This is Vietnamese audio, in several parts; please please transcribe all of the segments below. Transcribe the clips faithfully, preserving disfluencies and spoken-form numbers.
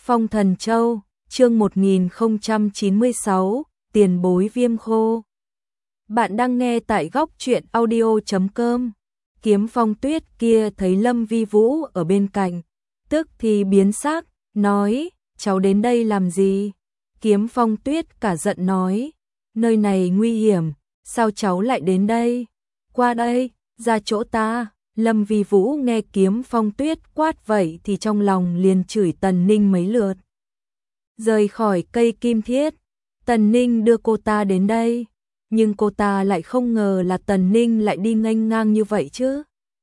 Phong Thần Châu, chương một nghìn không trăm chín mươi sáu, tiền bối Viêm Khô. Bạn đang nghe tại góc truyện audio chấm com. Kiếm Phong Tuyết kia thấy Lâm Vi Vũ ở bên cạnh, tức thì biến sắc, nói, cháu đến đây làm gì? Kiếm Phong Tuyết cả giận nói, nơi này nguy hiểm, sao cháu lại đến đây? Qua đây, ra chỗ ta. Lâm Vi Vũ nghe Kiếm Phong Tuyết quát vậy thì trong lòng liền chửi Tần Ninh mấy lượt. Rời khỏi cây kim thiết, Tần Ninh đưa cô ta đến đây, nhưng cô ta lại không ngờ là Tần Ninh lại đi nghênh ngang như vậy chứ.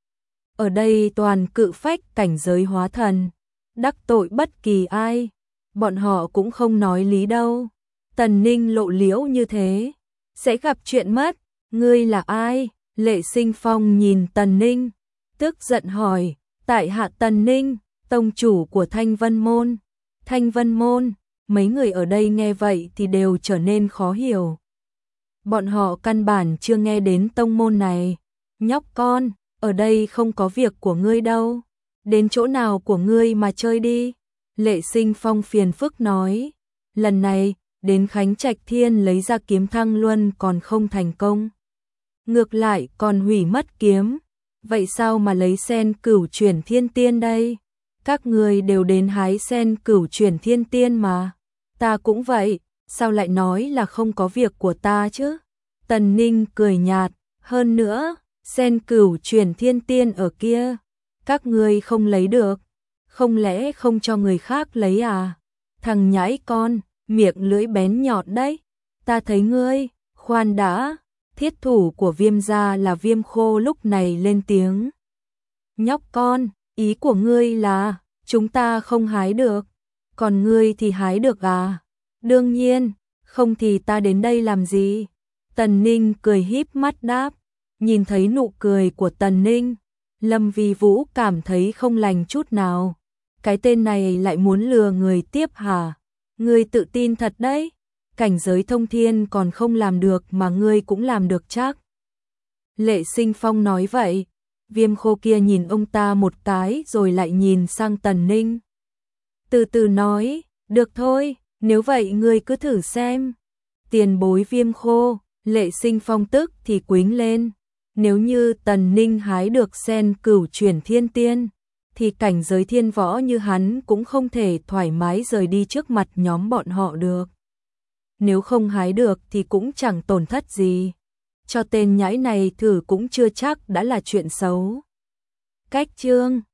Ở đây toàn cự phách cảnh giới hóa thần, đắc tội bất kỳ ai, bọn họ cũng không nói lý đâu. Tần Ninh lộ liễu như thế, sẽ gặp chuyện mất. Ngươi là ai? Lệ Sinh Phong nhìn Tần Ninh, tức giận hỏi, tại hạ Tần Ninh, tông chủ của Thanh Vân Môn. Thanh Vân Môn, mấy người ở đây nghe vậy thì đều trở nên khó hiểu. Bọn họ căn bản chưa nghe đến tông môn này. Nhóc con, ở đây không có việc của ngươi đâu, đến chỗ nào của ngươi mà chơi đi. Lệ Sinh Phong phiền phức nói, lần này đến Khánh Trạch Thiên lấy ra kiếm Thăng Luân còn không thành công, ngược lại còn hủy mất kiếm. Vậy sao mà lấy sen cửu chuyển thiên tiên đây? Các người đều đến hái sen cửu chuyển thiên tiên mà. Ta cũng vậy, sao lại nói là không có việc của ta chứ? Tần Ninh cười nhạt, hơn nữa, sen cửu chuyển thiên tiên ở kia, các người không lấy được, không lẽ không cho người khác lấy à? Thằng nhãi con, miệng lưỡi bén nhọn đấy, ta thấy ngươi, khoan đã. Thiết thủ của Viêm gia là Viêm Khô lúc này lên tiếng. Nhóc con, ý của ngươi là, chúng ta không hái được, còn ngươi thì hái được à? Đương nhiên, không thì ta đến đây làm gì? Tần Ninh cười híp mắt đáp, nhìn thấy nụ cười của Tần Ninh, Lâm Vi Vũ cảm thấy không lành chút nào. Cái tên này lại muốn lừa người tiếp hả? Ngươi tự tin thật đấy. Cảnh giới thông thiên còn không làm được mà ngươi cũng làm được chắc. Lệ Sinh Phong nói vậy, Viêm Khô kia nhìn ông ta một cái rồi lại nhìn sang Tần Ninh. Từ từ nói, được thôi, nếu vậy ngươi cứ thử xem. Tiền bối Viêm Khô, Lệ Sinh Phong tức thì quính lên. Nếu như Tần Ninh hái được sen cửu chuyển thiên tiên, thì cảnh giới thiên võ như hắn cũng không thể thoải mái rời đi trước mặt nhóm bọn họ được. Nếu không hái được thì cũng chẳng tổn thất gì. Cho tên nhãi này thử cũng chưa chắc đã là chuyện xấu. Cách chương